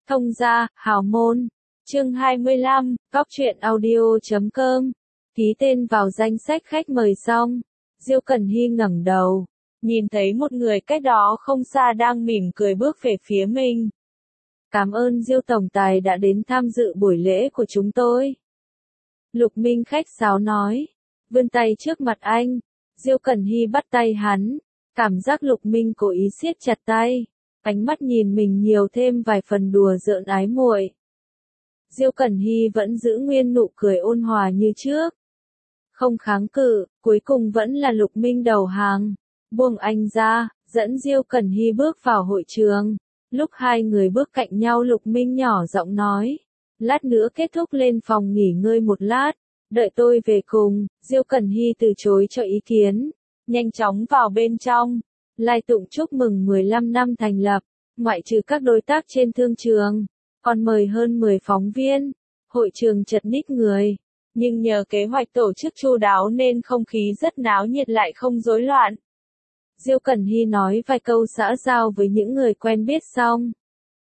Thông gia, hào môn. Chương 25, Cóc truyện audio.com. Ký tên vào danh sách khách mời xong, Diêu Cẩn Hy ngẩng đầu, nhìn thấy một người cách đó không xa đang mỉm cười bước về phía mình. Cảm ơn Diêu tổng tài đã đến tham dự buổi lễ của chúng tôi. Lục Minh khách sáo nói, vươn tay trước mặt anh. Diêu Cẩn Hy bắt tay hắn, cảm giác Lục Minh cố ý siết chặt tay, ánh mắt nhìn mình nhiều thêm vài phần đùa giỡn ái muội. Diêu Cẩn Hy vẫn giữ nguyên nụ cười ôn hòa như trước, không kháng cự, cuối cùng vẫn là Lục Minh đầu hàng, buông anh ra, dẫn Diêu Cẩn Hy bước vào hội trường. Lúc hai người bước cạnh nhau Lục Minh nhỏ giọng nói, lát nữa kết thúc lên phòng nghỉ ngơi một lát, đợi tôi về cùng. Diêu Cẩn Hy từ chối cho ý kiến, nhanh chóng vào bên trong. Lai tụng chúc mừng 15 năm thành lập, ngoại trừ các đối tác trên thương trường, còn mời hơn 10 phóng viên. Hội trường chật ních người, nhưng nhờ kế hoạch tổ chức chu đáo nên không khí rất náo nhiệt lại không rối loạn. Diêu Cẩn Hy nói vài câu xã giao với những người quen biết xong,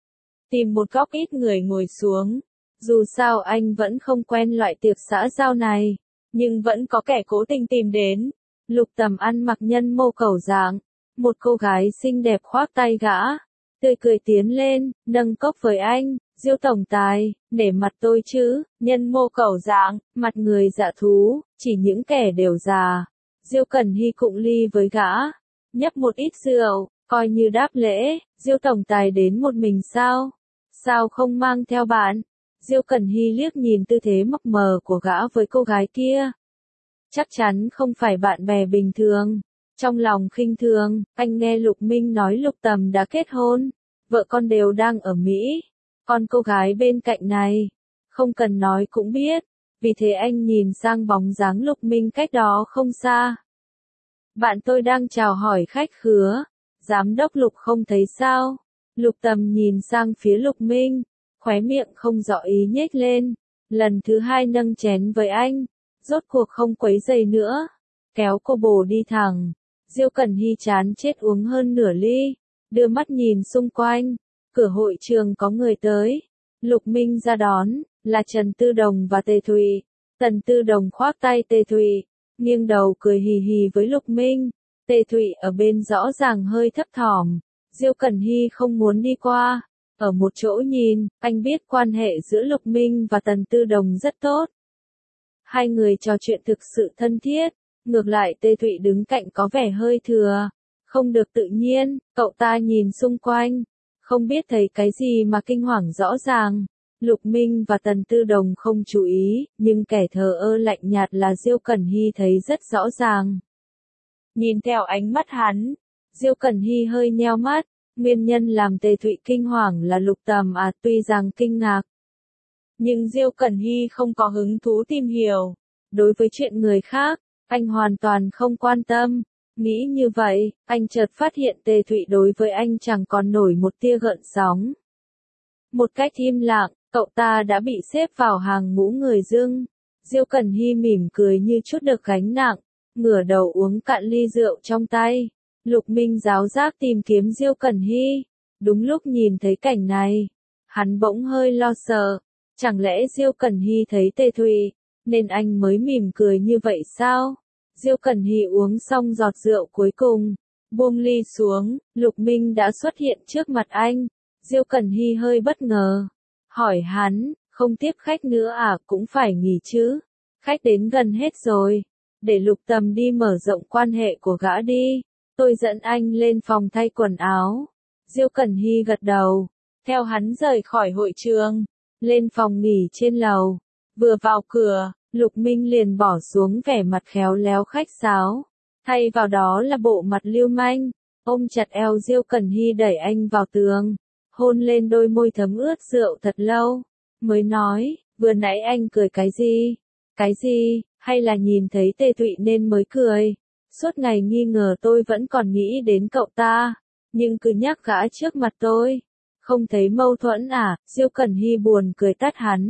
tìm một góc ít người ngồi xuống. Dù sao anh vẫn không quen loại tiệc xã giao này, nhưng vẫn có kẻ cố tình tìm đến. Lục Tầm ăn mặc nhân mô cầu dạng, một cô gái xinh đẹp khoác tay gã, tươi cười tiến lên, nâng cốc với anh. Diêu tổng tài, nể mặt tôi chứ. Nhân mô cầu dạng, mặt người dạ thú, chỉ những kẻ đều già. Diêu Cẩn Hy cụng ly với gã, nhấp một ít rượu, coi như đáp lễ. Diêu tổng tài đến một mình sao? Sao không mang theo bạn? Diêu Cẩn Hy liếc nhìn tư thế mập mờ của gã với cô gái kia. Chắc chắn không phải bạn bè bình thường. Trong lòng khinh thường, anh nghe Lục Minh nói Lục Tầm đã kết hôn, vợ con đều đang ở Mỹ. Còn cô gái bên cạnh này, không cần nói cũng biết. Vì thế anh nhìn sang bóng dáng Lục Minh cách đó không xa. Bạn tôi đang chào hỏi khách khứa. Giám đốc Lục không thấy sao? Lục Tầm nhìn sang phía Lục Minh, khóe miệng không rõ ý nhếch lên. Lần thứ hai nâng chén với anh, rốt cuộc không quấy giày nữa, kéo cô bồ đi thẳng. Diêu Cẩn Hy chán chết uống hơn nửa ly, đưa mắt nhìn xung quanh. Cửa hội trường có người tới. Lục Minh ra đón, là Trần Tư Đồng và Tề Thụy. Tần Tư Đồng khoác tay Tề Thụy, nghiêng đầu cười hì hì với Lục Minh. Tề Thụy ở bên rõ ràng hơi thấp thỏm. Diêu Cẩn Hy không muốn đi qua, ở một chỗ nhìn. Anh biết quan hệ giữa Lục Minh và Tần Tư Đồng rất tốt, hai người trò chuyện thực sự thân thiết. Ngược lại Tề Thụy đứng cạnh có vẻ hơi thừa, không được tự nhiên. Cậu ta nhìn xung quanh, không biết thấy cái gì mà kinh hoàng rõ ràng. Lục Minh và Tần Tư Đồng không chú ý, nhưng kẻ thờ ơ lạnh nhạt là Diêu Cẩn Hy thấy rất rõ ràng. Nhìn theo ánh mắt hắn, Diêu Cẩn Hy hơi nheo mắt. Nguyên nhân làm Tề Thụy kinh hoàng là Lục Tầm tuy rằng kinh ngạc, nhưng Diêu Cẩn Hy không có hứng thú tìm hiểu. Đối với chuyện người khác, anh hoàn toàn không quan tâm. Nghĩ như vậy, anh chợt phát hiện Tề Thụy đối với anh chẳng còn nổi một tia gợn sóng. Một cách im lặng, cậu ta đã bị xếp vào hàng ngũ người dưng. Diêu Cẩn Hy mỉm cười như chút được gánh nặng, ngửa đầu uống cạn ly rượu trong tay. Lục Minh giáo giác tìm kiếm Diêu Cẩn Hy. Đúng lúc nhìn thấy cảnh này, hắn bỗng hơi lo sợ. Chẳng lẽ Diêu Cẩn Hy thấy Tề Thụy, nên anh mới mỉm cười như vậy sao? Diêu Cẩn Hy uống xong giọt rượu cuối cùng, buông ly xuống. Lục Minh đã xuất hiện trước mặt anh. Diêu Cẩn Hy hơi bất ngờ, hỏi hắn, không tiếp khách nữa à? Cũng phải nghỉ chứ, khách đến gần hết rồi. Để Lục Tầm đi mở rộng quan hệ của gã đi, tôi dẫn anh lên phòng thay quần áo. Diêu Cẩn Hy gật đầu, theo hắn rời khỏi hội trường, lên phòng nghỉ trên lầu. Vừa vào cửa, Lục Minh liền bỏ xuống vẻ mặt khéo léo khách sáo, thay vào đó là bộ mặt lưu manh. Ôm chặt eo Diêu Cẩn Hy đẩy anh vào tường, hôn lên đôi môi thấm ướt rượu thật lâu, mới nói, vừa nãy anh cười cái gì? Cái gì? Hay là nhìn thấy Tề Thụy nên mới cười? Suốt ngày nghi ngờ tôi vẫn còn nghĩ đến cậu ta, nhưng cứ nhắc gã trước mặt tôi. Không thấy mâu thuẫn à? Diêu Cẩn Hy buồn cười tát hắn.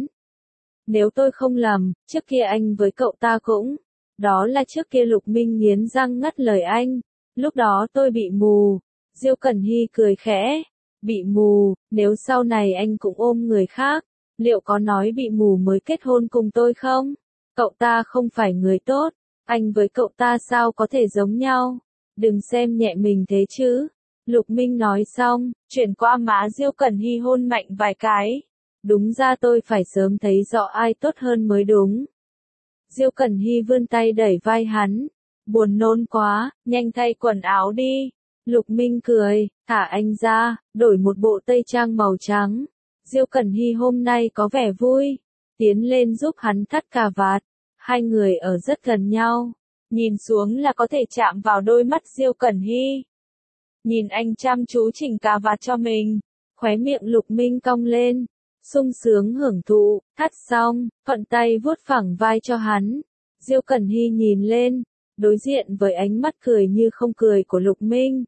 Nếu tôi không lầm, trước kia anh với cậu ta cũng. Đó là trước kia. Lục Minh nghiến răng ngắt lời anh. Lúc đó tôi bị mù. Diêu Cẩn Hy cười khẽ. Bị mù, nếu sau này anh cũng ôm người khác, liệu có nói bị mù mới kết hôn cùng tôi không? Cậu ta không phải người tốt, anh với cậu ta sao có thể giống nhau? Đừng xem nhẹ mình thế chứ. Lục Minh nói xong, chuyển qua má Diêu Cẩn Hy hôn mạnh vài cái. Đúng ra tôi phải sớm thấy rõ ai tốt hơn mới đúng. Diêu Cẩn Hy vươn tay đẩy vai hắn. Buồn nôn quá, nhanh thay quần áo đi. Lục Minh cười, thả anh ra, đổi một bộ tây trang màu trắng. Diêu Cẩn Hy hôm nay có vẻ vui. Tiến lên giúp hắn thắt cà vạt. Hai người ở rất gần nhau. Nhìn xuống là có thể chạm vào đôi mắt Diêu Cẩn Hy. Nhìn anh chăm chú chỉnh cà vạt cho mình. Khóe miệng Lục Minh cong lên. Sung sướng hưởng thụ, thắt xong, thuận tay vuốt phẳng vai cho hắn. Diêu Cẩn Hy nhìn lên, đối diện với ánh mắt cười như không cười của Lục Minh.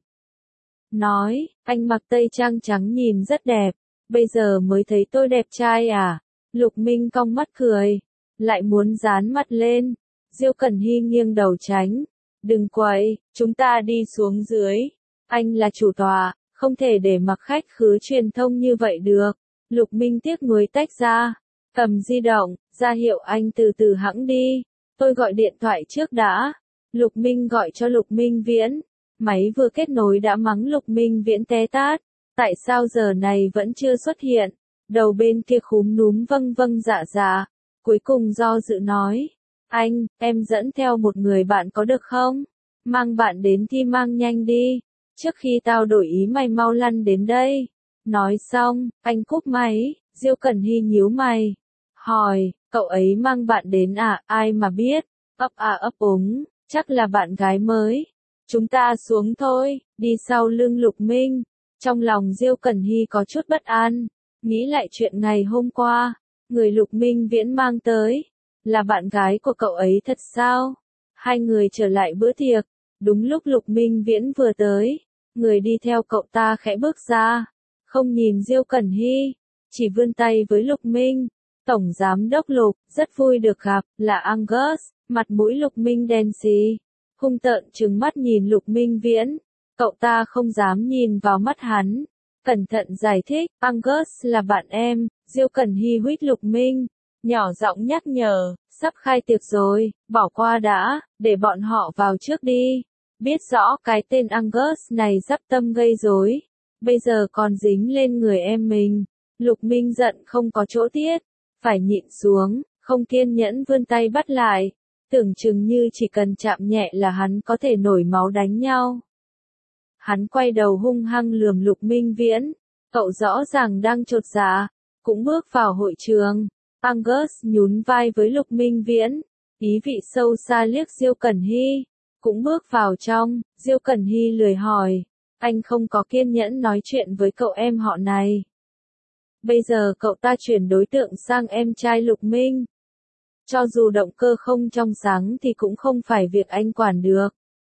Nói, anh mặc tây trang trắng nhìn rất đẹp, bây giờ mới thấy tôi đẹp trai à? Lục Minh cong mắt cười, lại muốn dán mặt lên. Diêu Cẩn Hy nghiêng đầu tránh. Đừng quậy, chúng ta đi xuống dưới. Anh là chủ tọa, không thể để mặc khách khứa truyền thông như vậy được. Lục Minh tiếc nuối tách ra, cầm di động, ra hiệu anh từ từ hẵng đi. Tôi gọi điện thoại trước đã. Lục Minh gọi cho Lục Minh Viễn. Máy vừa kết nối đã mắng Lục Minh Viễn té tát. Tại sao giờ này vẫn chưa xuất hiện? Đầu bên kia khúm núm vâng vâng dạ dạ. Cuối cùng do dự nói. Anh, em dẫn theo một người bạn có được không? Mang bạn đến thì mang nhanh đi. Trước khi tao đổi ý mày mau lăn đến đây. Nói xong, anh cúp máy. Diêu Cẩn Hy nhíu mày. Hỏi, cậu ấy mang bạn đến à? Ai mà biết? Ấp à ấp úng, chắc là bạn gái mới. Chúng ta xuống thôi. Đi sau lưng Lục Minh. Trong lòng Diêu Cẩn Hy có chút bất an. Nghĩ lại chuyện ngày hôm qua. Người Lục Minh Viễn mang tới. Là bạn gái của cậu ấy thật sao? Hai người trở lại bữa tiệc. Đúng lúc Lục Minh Viễn vừa tới. Người đi theo cậu ta khẽ bước ra. Không nhìn Diêu Cẩn Hy. Chỉ vươn tay với Lục Minh. Tổng giám đốc Lục, rất vui được gặp, là Angus. Mặt mũi Lục Minh đen xì. Hung tợn trừng mắt nhìn Lục Minh Viễn. Cậu ta không dám nhìn vào mắt hắn. Cẩn thận giải thích, Angus là bạn em. Diêu Cẩn Hy huýt Lục Minh. Nhỏ giọng nhắc nhở, sắp khai tiệc rồi, bỏ qua đã, để bọn họ vào trước đi. Biết rõ cái tên Angus này sắp tâm gây rối. Bây giờ còn dính lên người em mình. Lục Minh giận không có chỗ tiết. Phải nhịn xuống, không kiên nhẫn vươn tay bắt lại. Tưởng chừng như chỉ cần chạm nhẹ là hắn có thể nổi máu đánh nhau. Hắn quay đầu hung hăng lườm Lục Minh Viễn. Cậu rõ ràng đang chột dạ. Cũng bước vào hội trường. Angus nhún vai với Lục Minh Viễn. Ý vị sâu xa liếc Diêu Cẩn Hy. Cũng bước vào trong. Diêu Cẩn Hy lười hỏi. Anh không có kiên nhẫn nói chuyện với cậu em họ này. Bây giờ cậu ta chuyển đối tượng sang em trai Lục Minh. Cho dù động cơ không trong sáng thì cũng không phải việc anh quản được.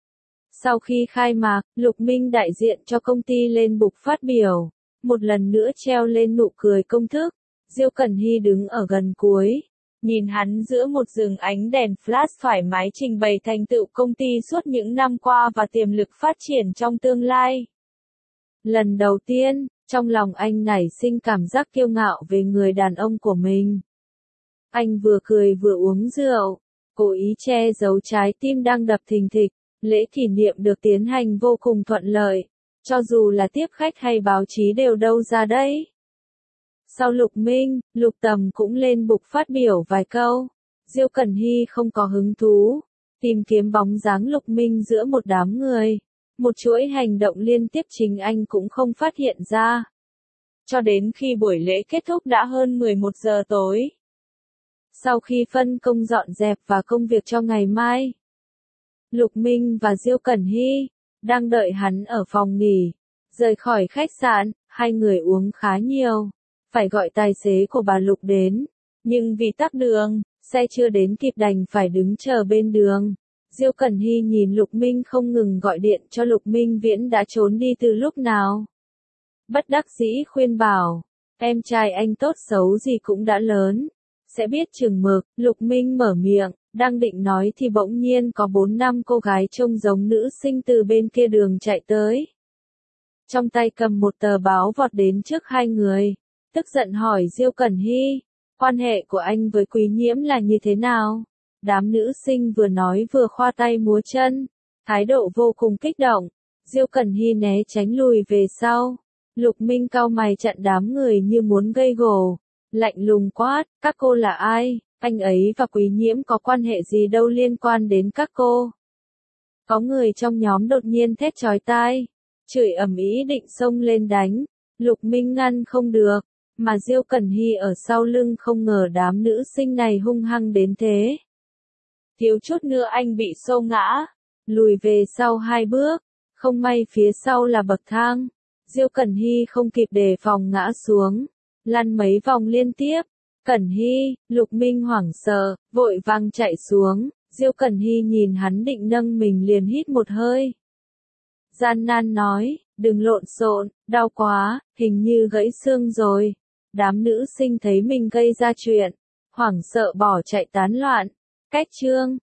Sau khi khai mạc, Lục Minh đại diện cho công ty lên bục phát biểu. Một lần nữa treo lên nụ cười công thức. Diêu Cẩn Hy đứng ở gần cuối. Nhìn hắn giữa một rừng ánh đèn flash thoải mái trình bày thành tựu công ty suốt những năm qua và tiềm lực phát triển trong tương lai. Lần đầu tiên, trong lòng anh nảy sinh cảm giác kiêu ngạo về người đàn ông của mình. Anh vừa cười vừa uống rượu, cố ý che giấu trái tim đang đập thình thịch. Lễ kỷ niệm được tiến hành vô cùng thuận lợi. Cho dù là tiếp khách hay báo chí đều đâu ra đấy. Sau Lục Minh, Lục Tầm cũng lên bục phát biểu vài câu. Diêu Cẩn Hy không có hứng thú. Tìm kiếm bóng dáng Lục Minh giữa một đám người. Một chuỗi hành động liên tiếp chính anh cũng không phát hiện ra. Cho đến khi buổi lễ kết thúc đã hơn 11 giờ tối. Sau khi phân công dọn dẹp và công việc cho ngày mai. Lục Minh và Diêu Cẩn Hy đang đợi hắn ở phòng nghỉ. Rời khỏi khách sạn, hai người uống khá nhiều. Phải gọi tài xế của bà Lục đến. Nhưng vì tắc đường, xe chưa đến kịp đành phải đứng chờ bên đường. Diêu Cẩn Hy nhìn Lục Minh không ngừng gọi điện cho Lục Minh Viễn đã trốn đi từ lúc nào. Bất đắc dĩ khuyên bảo, em trai anh tốt xấu gì cũng đã lớn. Sẽ biết chừng mực. Lục Minh mở miệng, đang định nói thì bỗng nhiên có 4 năm cô gái trông giống nữ sinh từ bên kia đường chạy tới. trong tay cầm một tờ báo vọt đến trước hai người, tức giận hỏi Diêu Cẩn Hy, quan hệ của anh với Quý Nhiễm là như thế nào? Đám nữ sinh vừa nói vừa khoa tay múa chân, thái độ vô cùng kích động. Diêu Cẩn Hy né tránh lùi về sau. Lục Minh cau mày chặn đám người như muốn gây gổ, lạnh lùng quát, các cô là ai? Anh ấy và Quý Nhiễm có quan hệ gì đâu liên quan đến các cô? Có người trong nhóm đột nhiên thét chói tai, chửi ầm ĩ định xông lên đánh. Lục Minh ngăn không được, mà Diêu Cẩn Hy ở sau lưng không ngờ đám nữ sinh này hung hăng đến thế. Thiếu chút nữa anh bị xô ngã, lùi về sau 2 bước, không may phía sau là bậc thang. Diêu Cẩn Hy không kịp đề phòng ngã xuống, lăn mấy vòng liên tiếp. Cẩn Hy, Lục Minh hoảng sợ, vội vàng chạy xuống. Diêu Cẩn Hy nhìn hắn định nâng mình liền hít một hơi. Gian nan nói, đừng lộn xộn, đau quá, hình như gãy xương rồi. Đám nữ sinh thấy mình gây ra chuyện, hoảng sợ bỏ chạy tán loạn. Cách chương